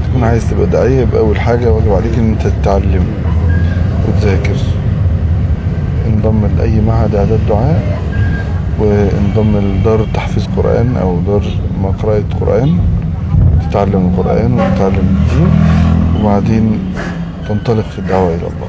تكون عايز تبقى داعية يبقى أول حاجة واجب عليك إن أنت تتعلم وتذاكر. انضم لأي معهد إعداد دعاء، وانضم لدار تحفيظ قرآن أو دار قراءة قرآن، تتعلم القرآن وتتعلم الدين، وبعدين تنطلق في الدعوة إلى الله.